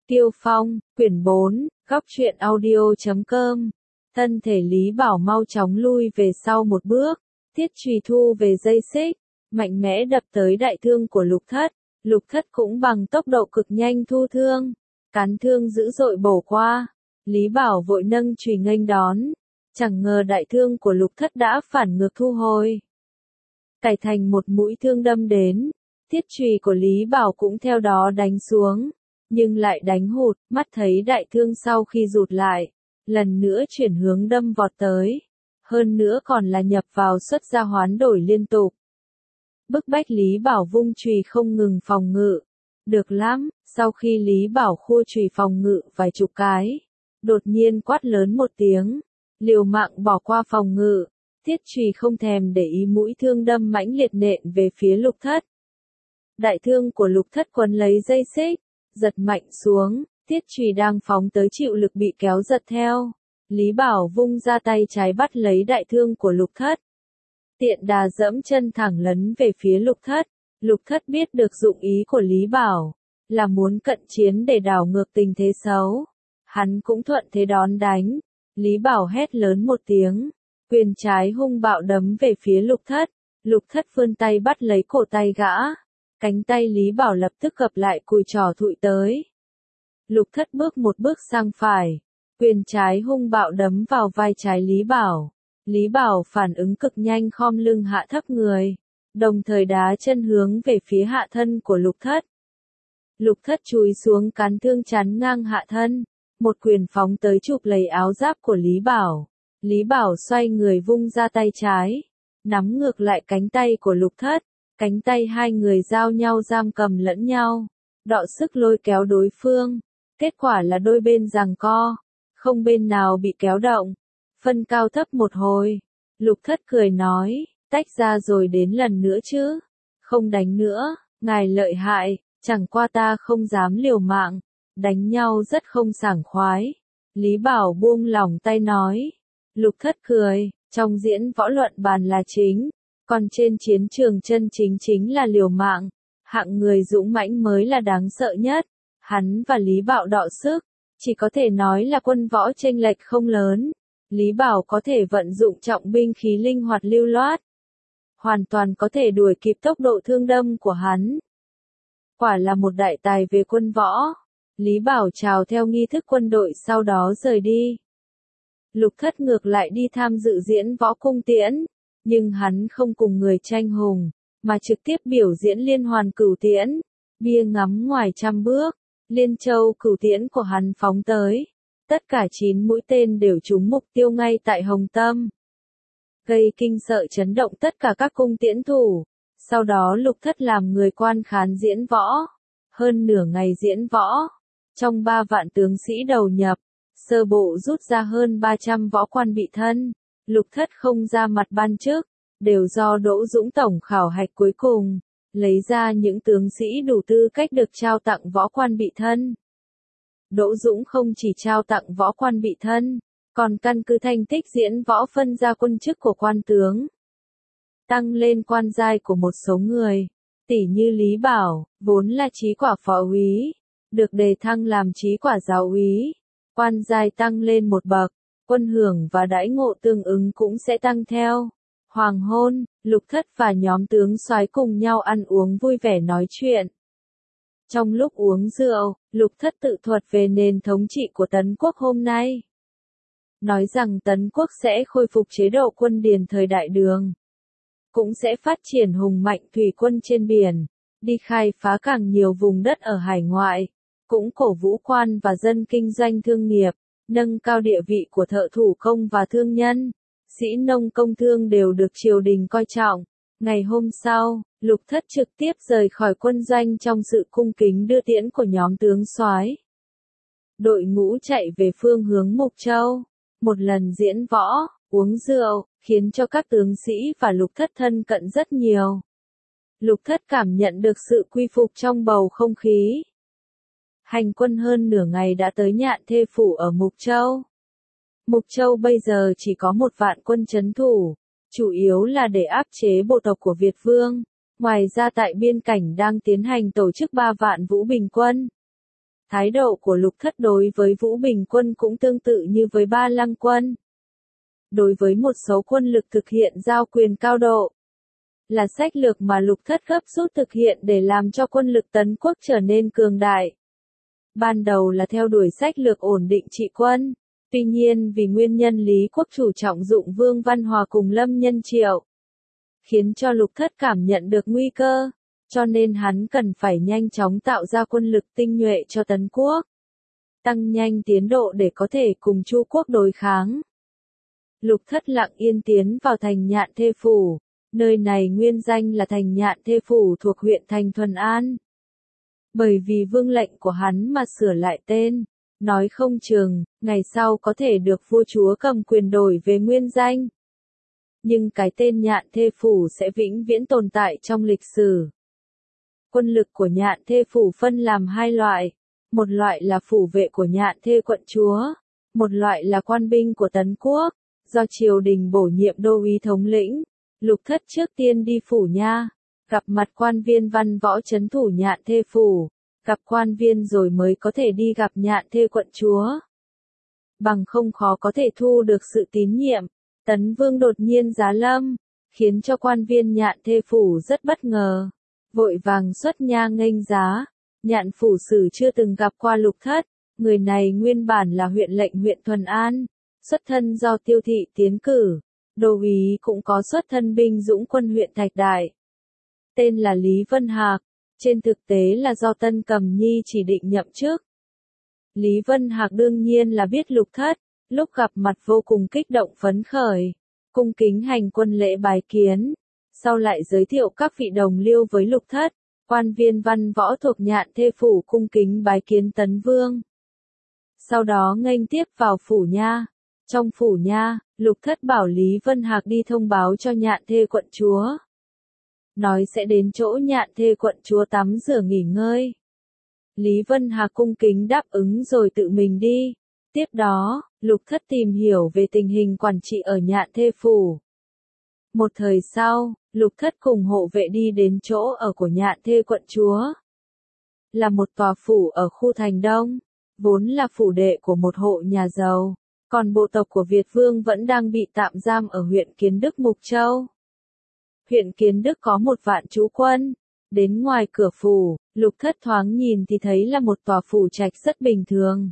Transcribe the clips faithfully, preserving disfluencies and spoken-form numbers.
Tiêu Phong, quyển bốn, góc truyện audio chấm com. Thân thể Lý Bảo mau chóng lui về sau một bước, thiết chùy thu về dây xích, mạnh mẽ đập tới đại thương của Lục Thất. Lục Thất cũng bằng tốc độ cực nhanh thu thương, cán thương dữ dội bổ qua. Lý Bảo vội nâng chùy nghênh đón, chẳng ngờ đại thương của Lục Thất đã phản ngược thu hồi, cải thành một mũi thương đâm đến. Thiết chùy của Lý Bảo cũng theo đó đánh xuống, nhưng lại đánh hụt. Mắt thấy đại thương sau khi rụt lại, lần nữa chuyển hướng đâm vọt tới, hơn nữa còn là nhập vào xuất ra hoán đổi liên tục, bức bách Lý Bảo vung chùy không ngừng phòng ngự. Được lắm, sau khi Lý Bảo khua chùy phòng ngự vài chục cái, đột nhiên quát lớn một tiếng, liều mạng bỏ qua phòng ngự. Thiết chùy không thèm để ý mũi thương đâm mãnh liệt nện về phía Lục Thất. Đại thương của Lục Thất quấn lấy dây xích, giật mạnh xuống, thiết chùy đang phóng tới chịu lực bị kéo giật theo. Lý Bảo vung ra tay trái bắt lấy đại thương của Lục Thất, tiện đà dẫm chân thẳng lấn về phía Lục Thất. Lục Thất biết được dụng ý của Lý Bảo, là muốn cận chiến để đảo ngược tình thế xấu. Hắn cũng thuận thế đón đánh. Lý Bảo hét lớn một tiếng, quyền trái hung bạo đấm về phía Lục Thất. Lục Thất vươn tay bắt lấy cổ tay gã, cánh tay Lý Bảo lập tức gập lại cùi trỏ thụi tới. Lục Thất bước một bước sang phải, quyền trái hung bạo đấm vào vai trái Lý Bảo. Lý Bảo phản ứng cực nhanh, khom lưng hạ thấp người, đồng thời đá chân hướng về phía hạ thân của Lục Thất. Lục Thất chúi xuống cán thương chắn ngang hạ thân, một quyền phóng tới chụp lấy áo giáp của Lý Bảo. Lý Bảo xoay người vung ra tay trái, nắm ngược lại cánh tay của Lục Thất. Cánh tay hai người giao nhau giam cầm lẫn nhau, đọ sức lôi kéo đối phương. Kết quả là đôi bên giằng co, không bên nào bị kéo động. Phân cao thấp một hồi, Lục Thất cười nói, tách ra rồi đến lần nữa chứ. Không đánh nữa, ngài lợi hại, chẳng qua ta không dám liều mạng, đánh nhau rất không sảng khoái. Lý Bảo buông lỏng tay nói. Lục Thất cười, trong diễn võ luận bàn là chính, còn trên chiến trường chân chính chính là liều mạng. Hạng người dũng mãnh mới là đáng sợ nhất. Hắn và Lý Bảo đọ sức, chỉ có thể nói là quân võ chênh lệch không lớn. Lý Bảo có thể vận dụng trọng binh khí linh hoạt lưu loát, hoàn toàn có thể đuổi kịp tốc độ thương đâm của hắn. Quả là một đại tài về quân võ. Lý Bảo chào theo nghi thức quân đội sau đó rời đi. Lục Thất ngược lại đi tham dự diễn võ cung tiễn, nhưng hắn không cùng người tranh hùng, mà trực tiếp biểu diễn liên hoàn cửu tiễn. Bia ngắm ngoài trăm bước, liên châu cửu tiễn của hắn phóng tới. Tất cả chín mũi tên đều trúng mục tiêu ngay tại hồng tâm, gây kinh sợ chấn động tất cả các cung tiễn thủ. Sau đó Lục Thất làm người quan khán diễn võ. Hơn nửa ngày diễn võ, trong ba vạn tướng sĩ đầu nhập, sơ bộ rút ra hơn ba trăm võ quan bị thân. Lục Thất không ra mặt ban chức, đều do Đỗ Dũng tổng khảo hạch cuối cùng, lấy ra những tướng sĩ đủ tư cách được trao tặng võ quan bị thân. Đỗ Dũng không chỉ trao tặng võ quan bị thân, còn căn cứ thành tích diễn võ phân ra quân chức của quan tướng, tăng lên quan giai của một số người, tỉ như Lý Bảo, vốn là chí quả phó úy, được đề thăng làm chí quả giáo úy, quan giai tăng lên một bậc, quân hưởng và đãi ngộ tương ứng cũng sẽ tăng theo. Hoàng hôn, Lục Thất và nhóm tướng soái cùng nhau ăn uống vui vẻ nói chuyện. Trong lúc uống rượu, Lục Thất tự thuật về nền thống trị của Tấn Quốc hôm nay. Nói rằng Tấn Quốc sẽ khôi phục chế độ quân điền thời Đại Đường, cũng sẽ phát triển hùng mạnh thủy quân trên biển, đi khai phá càng nhiều vùng đất ở hải ngoại, cũng cổ vũ quan và dân kinh doanh thương nghiệp, nâng cao địa vị của thợ thủ công và thương nhân. Sĩ nông công thương đều được triều đình coi trọng. Ngày hôm sau, Lục Thất trực tiếp rời khỏi quân doanh trong sự cung kính đưa tiễn của nhóm tướng soái. Đội ngũ chạy về phương hướng Mục Châu. Một lần diễn võ, uống rượu, khiến cho các tướng sĩ và Lục Thất thân cận rất nhiều. Lục Thất cảm nhận được sự quy phục trong bầu không khí. Hành quân hơn nửa ngày đã tới Nhạn Thê Phủ ở Mục Châu. Mục Châu bây giờ chỉ có một vạn quân trấn thủ, chủ yếu là để áp chế bộ tộc của Việt Vương. Ngoài ra tại biên cảnh đang tiến hành tổ chức ba vạn vũ bình quân. Thái độ của Lục Thất đối với Vũ Bình quân cũng tương tự như với Ba Lăng quân. Đối với một số quân lực thực hiện giao quyền cao độ, là sách lược mà Lục Thất gấp rút thực hiện để làm cho quân lực Tấn quốc trở nên cường đại. Ban đầu là theo đuổi sách lược ổn định trị quân, tuy nhiên vì nguyên nhân Lý Quốc chủ trọng dụng Vương Văn Hòa cùng Lâm Nhân Triệu, khiến cho Lục Thất cảm nhận được nguy cơ, cho nên hắn cần phải nhanh chóng tạo ra quân lực tinh nhuệ cho Tấn quốc, tăng nhanh tiến độ để có thể cùng Chu quốc đối kháng. Lục Thất lặng yên tiến vào thành Nhạn Thê Phủ, nơi này nguyên danh là thành Nhạn Thê Phủ thuộc huyện thành Thuần An. Bởi vì vương lệnh của hắn mà sửa lại tên, nói không chừng, ngày sau có thể được vua chúa cầm quyền đổi về nguyên danh. Nhưng cái tên Nhạn Thê Phủ sẽ vĩnh viễn tồn tại trong lịch sử. Quân lực của Nhạn Thê Phủ phân làm hai loại, một loại là phủ vệ của Nhạn Thê quận chúa, một loại là quan binh của Tấn quốc, do triều đình bổ nhiệm đô úy thống lĩnh. Lục Thất trước tiên đi phủ nha, gặp mặt quan viên văn võ trấn thủ Nhạn Thê Phủ, gặp quan viên rồi mới có thể đi gặp Nhạn Thê quận chúa. Bằng không khó có thể thu được sự tín nhiệm. Tấn Vương đột nhiên giá lâm, khiến cho quan viên Nhạn Thê Phủ rất bất ngờ, vội vàng xuất nha nghênh giá. Nhạn phủ sử chưa từng gặp qua Lục Thất, người này nguyên bản là huyện lệnh huyện Thuần An, xuất thân do Tiêu thị tiến cử, đô úy cũng có xuất thân binh dũng quân huyện Thạch Đại. Tên là Lý Vân Hạc, trên thực tế là do Tân Cầm Nhi chỉ định nhậm chức. Lý Vân Hạc đương nhiên là biết Lục Thất, lúc gặp mặt vô cùng kích động phấn khởi, cung kính hành quân lễ bái kiến, sau lại giới thiệu các vị đồng liêu với Lục Thất, quan viên văn võ thuộc Nhạn Thê Phủ cung kính bái kiến Tấn Vương. Sau đó nghênh tiếp vào phủ nha. Trong phủ nha, Lục Thất bảo Lý Vân Hạc đi thông báo cho Nhạn Thê quận chúa. Nói sẽ đến chỗ Nhạn Thê quận chúa tắm rửa nghỉ ngơi. Lý Vân Hạc cung kính đáp ứng rồi tự mình đi. Tiếp đó, Lục Thất tìm hiểu về tình hình quản trị ở Nhạn Thê Phủ. Một thời sau, Lục Thất cùng hộ vệ đi đến chỗ ở của Nhạn Thê quận chúa. Là một tòa phủ ở khu thành Đông, vốn là phủ đệ của một hộ nhà giàu, còn bộ tộc của Việt Vương vẫn đang bị tạm giam ở huyện Kiến Đức Mục Châu. Huyện Kiến Đức có một vạn trú quân. Đến ngoài cửa phủ, Lục Thất thoáng nhìn thì thấy là một tòa phủ trạch rất bình thường.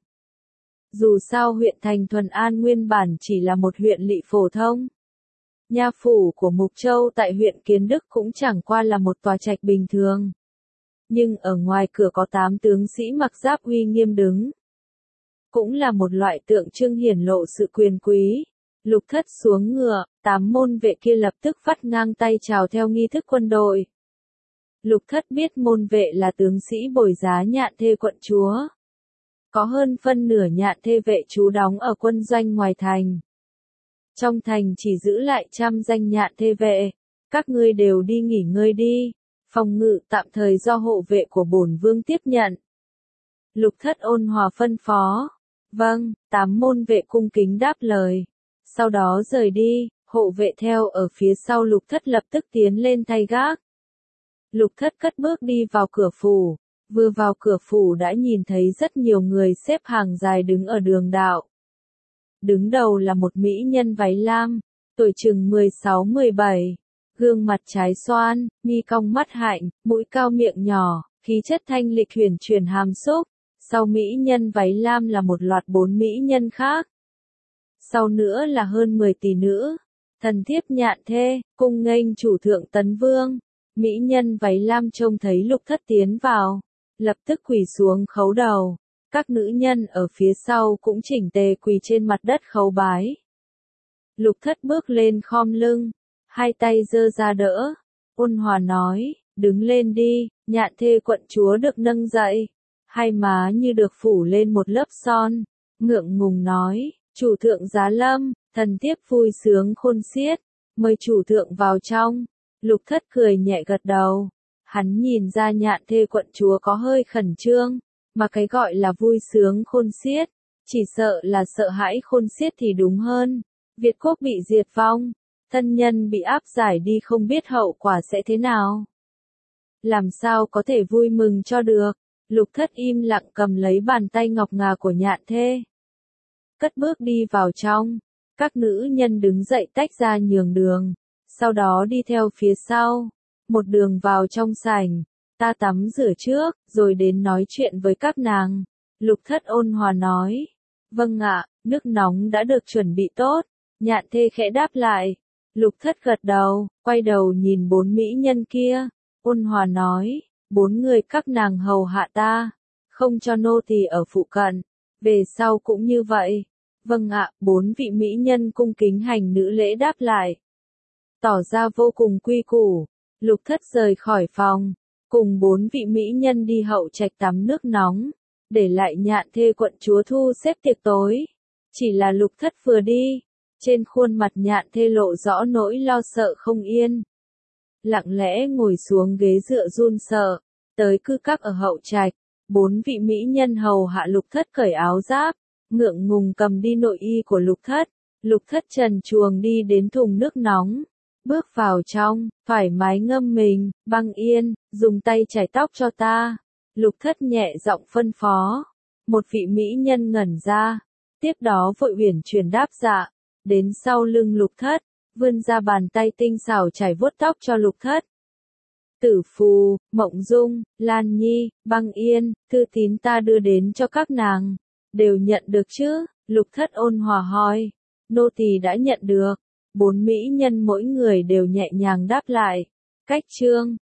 Dù sao huyện thành Thuần An nguyên bản chỉ là một huyện lỵ phổ thông. Nha phủ của Mục Châu tại huyện Kiến Đức cũng chẳng qua là một tòa trạch bình thường. Nhưng ở ngoài cửa có tám tướng sĩ mặc giáp uy nghiêm đứng. Cũng là một loại tượng trưng hiển lộ sự quyền quý. Lục Thất xuống ngựa, tám môn vệ kia lập tức vắt ngang tay chào theo nghi thức quân đội. Lục Thất biết môn vệ là tướng sĩ bồi giá Nhạn Thê quận chúa. Có hơn phân nửa Nhạn Thê vệ trú đóng ở quân doanh ngoài thành. Trong thành chỉ giữ lại trăm danh Nhạn Thê vệ, các ngươi đều đi nghỉ ngơi đi, phòng ngự tạm thời do hộ vệ của bổn vương tiếp nhận. Lục Thất ôn hòa phân phó. Vâng, tám môn vệ cung kính đáp lời. Sau đó rời đi, hộ vệ theo ở phía sau Lục Thất lập tức tiến lên thay gác. Lục Thất cất bước đi vào cửa phủ, vừa vào cửa phủ đã nhìn thấy rất nhiều người xếp hàng dài đứng ở đường đạo. Đứng đầu là một mỹ nhân váy lam, tuổi chừng mười sáu mười bảy, gương mặt trái xoan, mi cong mắt hạnh, mũi cao miệng nhỏ, khí chất thanh lịch huyền chuyển hàm xúc. Sau mỹ nhân váy lam là một loạt bốn mỹ nhân khác. Sau nữa là hơn mười tỷ nữ, thần thiếp Nhạn Thê, cung nghênh chủ thượng Tấn Vương. Mỹ nhân váy lam trông thấy Lục Thất tiến vào, lập tức quỳ xuống khấu đầu. Các nữ nhân ở phía sau cũng chỉnh tề quỳ trên mặt đất khấu bái. Lục Thất bước lên khom lưng, hai tay giơ ra đỡ, ôn hòa nói, đứng lên đi. Nhạn Thê quận chúa được nâng dậy, hai má như được phủ lên một lớp son, ngượng ngùng nói, chủ thượng giá lâm, thần thiếp vui sướng khôn xiết, mời chủ thượng vào trong. Lục Thất cười nhẹ gật đầu, hắn nhìn ra Nhạn Thê quận chúa có hơi khẩn trương, mà cái gọi là vui sướng khôn xiết, chỉ sợ là sợ hãi khôn xiết thì đúng hơn. Việt quốc bị diệt vong, thân nhân bị áp giải đi không biết hậu quả sẽ thế nào. Làm sao có thể vui mừng cho được, Lục Thất im lặng cầm lấy bàn tay ngọc ngà của Nhạn Thê. Cất bước đi vào trong. Các nữ nhân đứng dậy tách ra nhường đường. Sau đó đi theo phía sau. Một đường vào trong sảnh. Ta tắm rửa trước, rồi đến nói chuyện với các nàng. Lục Thất ôn hòa nói. Vâng ạ, nước nóng đã được chuẩn bị tốt. Nhạn Thê khẽ đáp lại. Lục Thất gật đầu, quay đầu nhìn bốn mỹ nhân kia. Ôn hòa nói. Bốn người các nàng hầu hạ ta. Không cho nô tỳ ở phụ cận. Về sau cũng như vậy. Vâng ạ, bốn vị mỹ nhân cung kính hành nữ lễ đáp lại. Tỏ ra vô cùng quy củ. Lục Thất rời khỏi phòng. Cùng bốn vị mỹ nhân đi hậu trạch tắm nước nóng. Để lại Nhạn Thê quận chúa thu xếp tiệc tối. Chỉ là Lục Thất vừa đi. Trên khuôn mặt Nhạn Thê lộ rõ nỗi lo sợ không yên. Lặng lẽ ngồi xuống ghế dựa run sợ. Tới cư các ở hậu trạch. Bốn vị mỹ nhân hầu hạ Lục Thất cởi áo giáp. Ngượng ngùng cầm đi nội y của Lục Thất. Lục Thất trần truồng đi đến thùng nước nóng. Bước vào trong, thoải mái ngâm mình, Băng Yên, dùng tay chải tóc cho ta. Lục Thất nhẹ giọng phân phó. Một vị mỹ nhân ngẩn ra. Tiếp đó vội uyển chuyển đáp dạ. Đến sau lưng Lục Thất, vươn ra bàn tay tinh xảo chải vuốt tóc cho Lục Thất. Tử Phù, Mộng Dung, Lan Nhi, Băng Yên, thư tín ta đưa đến cho các nàng. Đều nhận được chứ? Lục Thất ôn hòa hỏi. Nô tỳ đã nhận được. Bốn mỹ nhân mỗi người đều nhẹ nhàng đáp lại. Cách chương